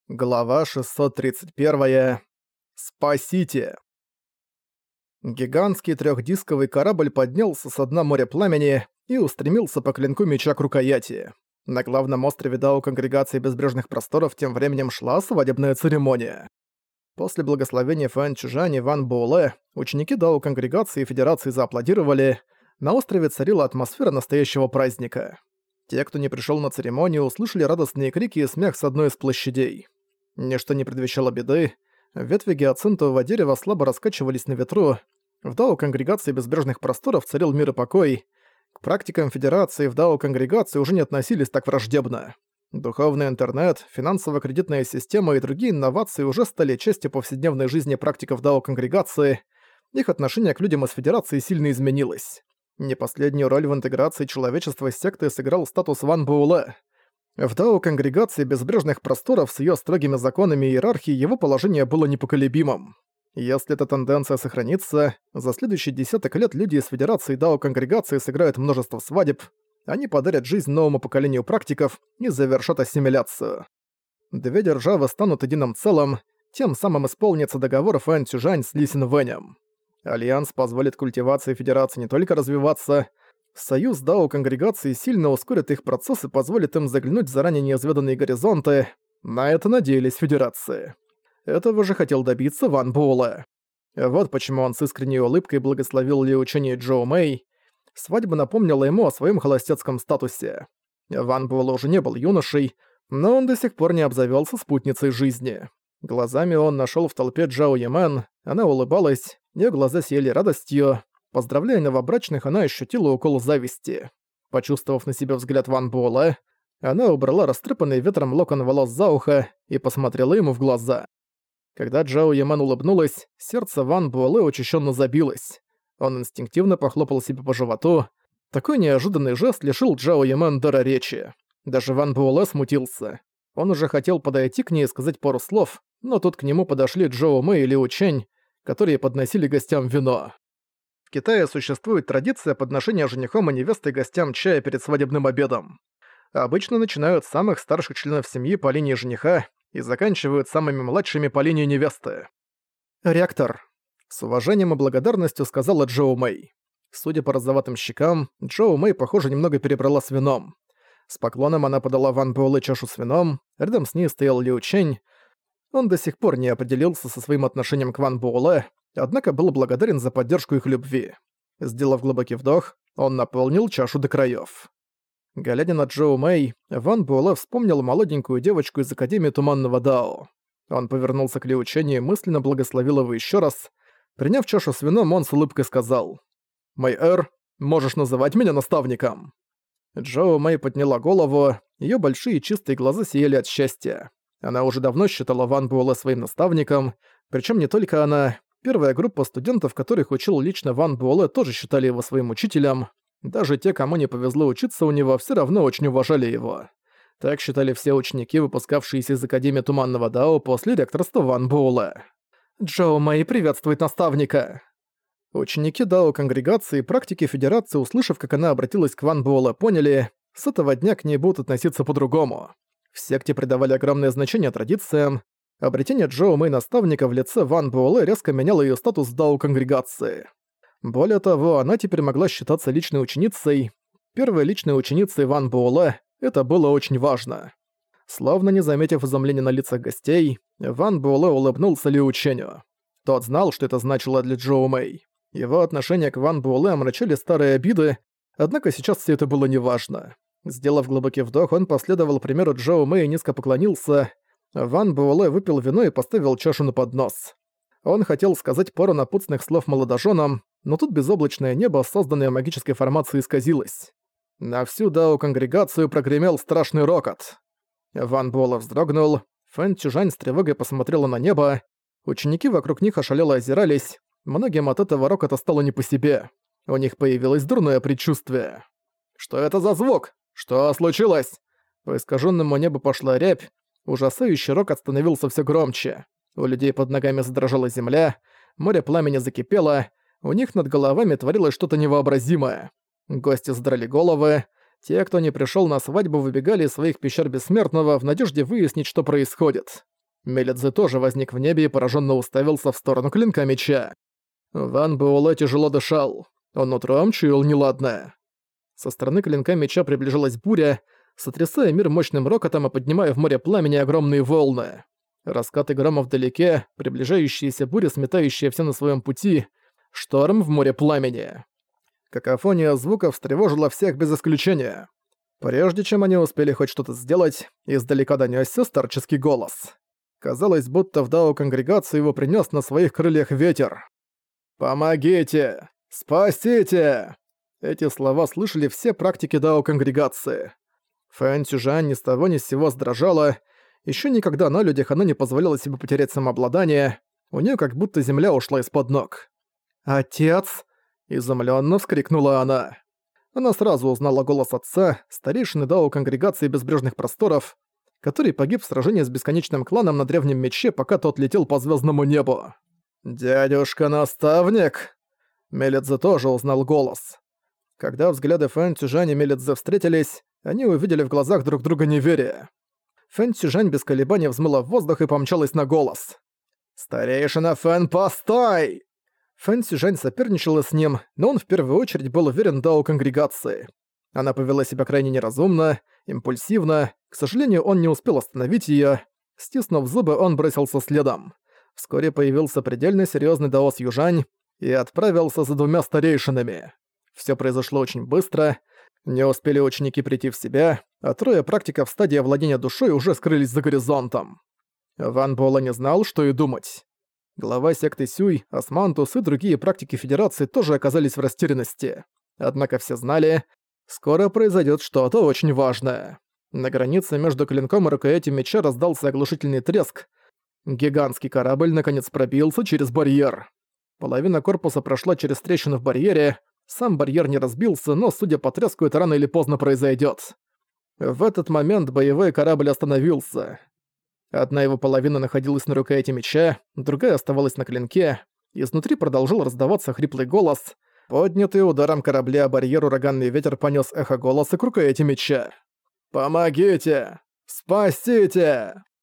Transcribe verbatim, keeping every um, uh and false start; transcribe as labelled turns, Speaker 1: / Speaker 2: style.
Speaker 1: Глава шестьсот тридцать один. Спасите! Гигантский трехдисковый корабль поднялся со дна моря пламени и устремился по клинку меча к рукояти. На главном острове Дао Конгрегации Безбрежных Просторов тем временем шла свадебная церемония. После благословения Фэн Чжань и Ван Буэлэ ученики Дао Конгрегации и Федерации зааплодировали. На острове царила атмосфера настоящего праздника. Те, кто не пришел на церемонию, услышали радостные крики и смех с одной из площадей. Ничто не предвещало беды. Ветви гиацинтового дерева слабо раскачивались на ветру. В Дао Конгрегации Безбрежных Просторов царил мир и покой. К практикам Федерации в Дао Конгрегации уже не относились так враждебно. Духовный интернет, финансово-кредитная система и другие инновации уже стали частью повседневной жизни практиков Дао Конгрегации. Их отношение к людям из Федерации сильно изменилось. Не последнюю роль в интеграции человечества с сектой сыграл статус Ван Буэлэ. В Дао Конгрегации Безбрежных Просторов с её строгими законами и иерархией его положение было непоколебимым. Если эта тенденция сохранится, за следующие десяток лет люди из Федерации Дао Конгрегации сыграют множество свадеб, они подарят жизнь новому поколению практиков и завершат ассимиляцию. Две державы станут единым целым, тем самым исполнится договор Фэн Цюжань с Ли Синвэнем. Альянс позволит культивации Федерации не только развиваться, союз Дао Конгрегации сильно ускорит их процесс и позволит им заглянуть в заранее неизведанные горизонты. На это надеялись Федерации. Этого же хотел добиться Ван Буэлэ. Вот почему он с искренней улыбкой благословил Ли Учень и Джоу Мэй. Свадьба напомнила ему о своем холостяцком статусе. Ван Буэлэ уже не был юношей, но он до сих пор не обзавелся спутницей жизни. Глазами он нашел в толпе Джао Ямэн, она улыбалась, её глаза сияли радостью. Поздравляя новобрачных, она ощутила укол зависти. Почувствовав на себе взгляд Ван Буэлэ, она убрала растрепанный ветром локон волос за ухо и посмотрела ему в глаза. Когда Джао Ямэн улыбнулась, сердце Ван Буэлэ учащенно забилось. Он инстинктивно похлопал себя по животу. Такой неожиданный жест лишил Джао Ямэн дара речи. Даже Ван Буэлэ смутился. Он уже хотел подойти к ней и сказать пару слов, но тут к нему подошли Джоу Мэй и Ли Учень, которые подносили гостям вино. В Китае существует традиция подношения женихом и невестой гостям чая перед свадебным обедом. Обычно начинают с самых старших членов семьи по линии жениха и заканчивают самыми младшими по линии невесты. «Ректор», — с уважением и благодарностью сказала Джоу Мэй. Судя по розоватым щекам, Джоу Мэй, похоже, немного перебрала с вином. С поклоном она подала Ван Буэлэ чашу с вином, рядом с ней стоял Ли Учень. Он до сих пор не определился со своим отношением к Ван Буэлэ, однако был благодарен за поддержку их любви. Сделав глубокий вдох, он наполнил чашу до краёв. Глядя на Джоу Мэй, Ван Буэлэ вспомнил молоденькую девочку из Академии Туманного Дао. Он повернулся к Ли Учению и мысленно благословил его ещё раз. Приняв чашу с вином, он с улыбкой сказал: «Мэй-эр, можешь называть меня наставником». Джоу Мэй подняла голову, её большие чистые глаза сияли от счастья. Она уже давно считала Ван Буэлэ своим наставником, причём не только она. Первая группа студентов, которых учил лично Ван Буэлэ, тоже считали его своим учителем. Даже те, кому не повезло учиться у него, всё равно очень уважали его. Так считали все ученики, выпускавшиеся из Академии Туманного Дао после ректорства Ван Буэлэ. «Джоу Мэй приветствует наставника!» Ученики Дао Конгрегации и практики Федерации, услышав, как она обратилась к Ван Буэлэ, поняли, с этого дня к ней будут относиться по-другому. В секте придавали огромное значение традициям. Обретение Джоу Мэй наставника в лице Ван Буэлэ резко меняло её статус в Дао Конгрегации. Более того, она теперь могла считаться личной ученицей. Первой личной ученицей Ван Буэлэ — это было очень важно. Словно не заметив изумления на лицах гостей, Ван Буэлэ улыбнулся Ли Учению. Тот знал, что это значило для Джоу Мэй. Его отношение к Ван Буэлэ омрачили старые обиды, однако сейчас всё это было неважно. Сделав глубокий вдох, он последовал примеру Джоу Мэй и низко поклонился. Ван Буэлэ выпил вино и поставил чашу на поднос. Он хотел сказать пару напутственных слов молодоженам, но тут безоблачное небо, созданное магической формацией, исказилось. На всю Дао Конгрегацию прогремел страшный рокот. Ван Буэлэ вздрогнул, Фэн Цюжань с тревогой посмотрела на небо, ученики вокруг них ошалело озирались, многим от этого рокота стало не по себе. У них появилось дурное предчувствие. «Что это за звук? Что случилось?» По искаженному небу пошла рябь, ужасающий рокот становился все громче. У людей под ногами задрожала земля, море пламени закипело, у них над головами творилось что-то невообразимое. Гости задрали головы, Те, кто не пришел на свадьбу, выбегали из своих пещер Бессмертного в надежде выяснить, что происходит. Мелидзе тоже возник в небе и пораженно уставился в сторону клинка меча. Ван Буэлэ тяжело дышал. Он утром чуял неладное. Со стороны клинка меча приближалась буря, сотрясая мир мощным рокотом и поднимая в море пламени огромные волны. Раскаты грома вдалеке, приближающаяся буря, сметающая все на своем пути, шторм в море пламени. Какофония звуков встревожила всех без исключения. Прежде чем они успели хоть что-то сделать, издалека донёсся старческий голос. Казалось, будто в дао-конгрегацию его принёс на своих крыльях ветер. «Помогите! Спасите!» Эти слова слышали все практики дао-конгрегации. Фэн Цюжань ни с того ни с сего сдрожала. Ещё никогда на людях она не позволяла себе потерять самообладание. У неё как будто земля ушла из-под ног. «Отец!» – изумлённо вскрикнула она. Она сразу узнала голос отца, старейшины дао-конгрегации Безбрежных Просторов, который погиб в сражении с бесконечным кланом на древнем мече, пока тот летел по звёздному небу. «Дядюшка-наставник!» Мелидзе тоже узнал голос. Когда взгляды Фэн Цюжань и Мелидзе встретились, они увидели в глазах друг друга неверие. Фэн Цюжань без колебаний взмыла в воздух и помчалась на голос. «Старейшина Фэн, постой!» Фэн Цюжань соперничала с ним, но он в первую очередь был уверен в дао-конгрегации. Она повела себя крайне неразумно, импульсивно, к сожалению, он не успел остановить её. Стиснув зубы, он бросился следом. Вскоре появился предельно серьёзный даос Южань и отправился за двумя старейшинами. Всё произошло очень быстро, не успели ученики прийти в себя, а трое практиков в стадии овладения душой уже скрылись за горизонтом. Ван Буэлэ не знал, что и думать. Глава секты Сюй, Османтус и другие практики Федерации тоже оказались в растерянности. Однако все знали, скоро произойдет что-то очень важное. На границе между клинком и рукоятью меча раздался оглушительный треск. Гигантский корабль наконец пробился через барьер. Половина корпуса прошла через трещину в барьере, сам барьер не разбился, но, судя по треску, это рано или поздно произойдет. В этот момент боевой корабль остановился. Одна его половина находилась на рукояти меча, другая оставалась на клинке. Изнутри продолжил раздаваться хриплый голос. Поднятый ударом корабля о барьер ураганный ветер понёс эхо голоса к рукояти меча. «Помогите! Спасите!»